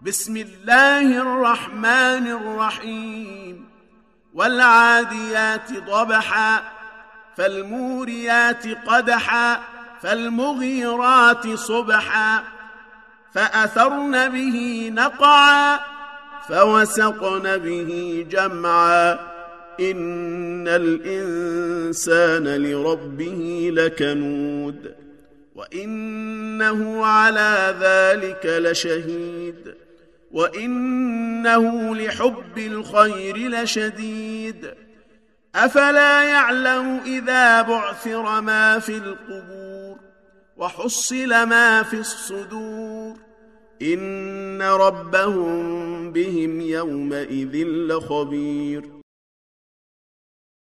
بسم الله الرحمن الرحيم والعاديات ضبحا فالموريات قدحا فالمغيرات صبحا فأثرن به نقعا فوسطن به جمعا إن الإنسان لربه لكنود وإنه على ذلك لشهيد وإنه لحب الخير لشديد أفلا يعلم إذا بعثر ما في القبور وحصل ما في الصدور إن ربهم بهم يومئذ لخبير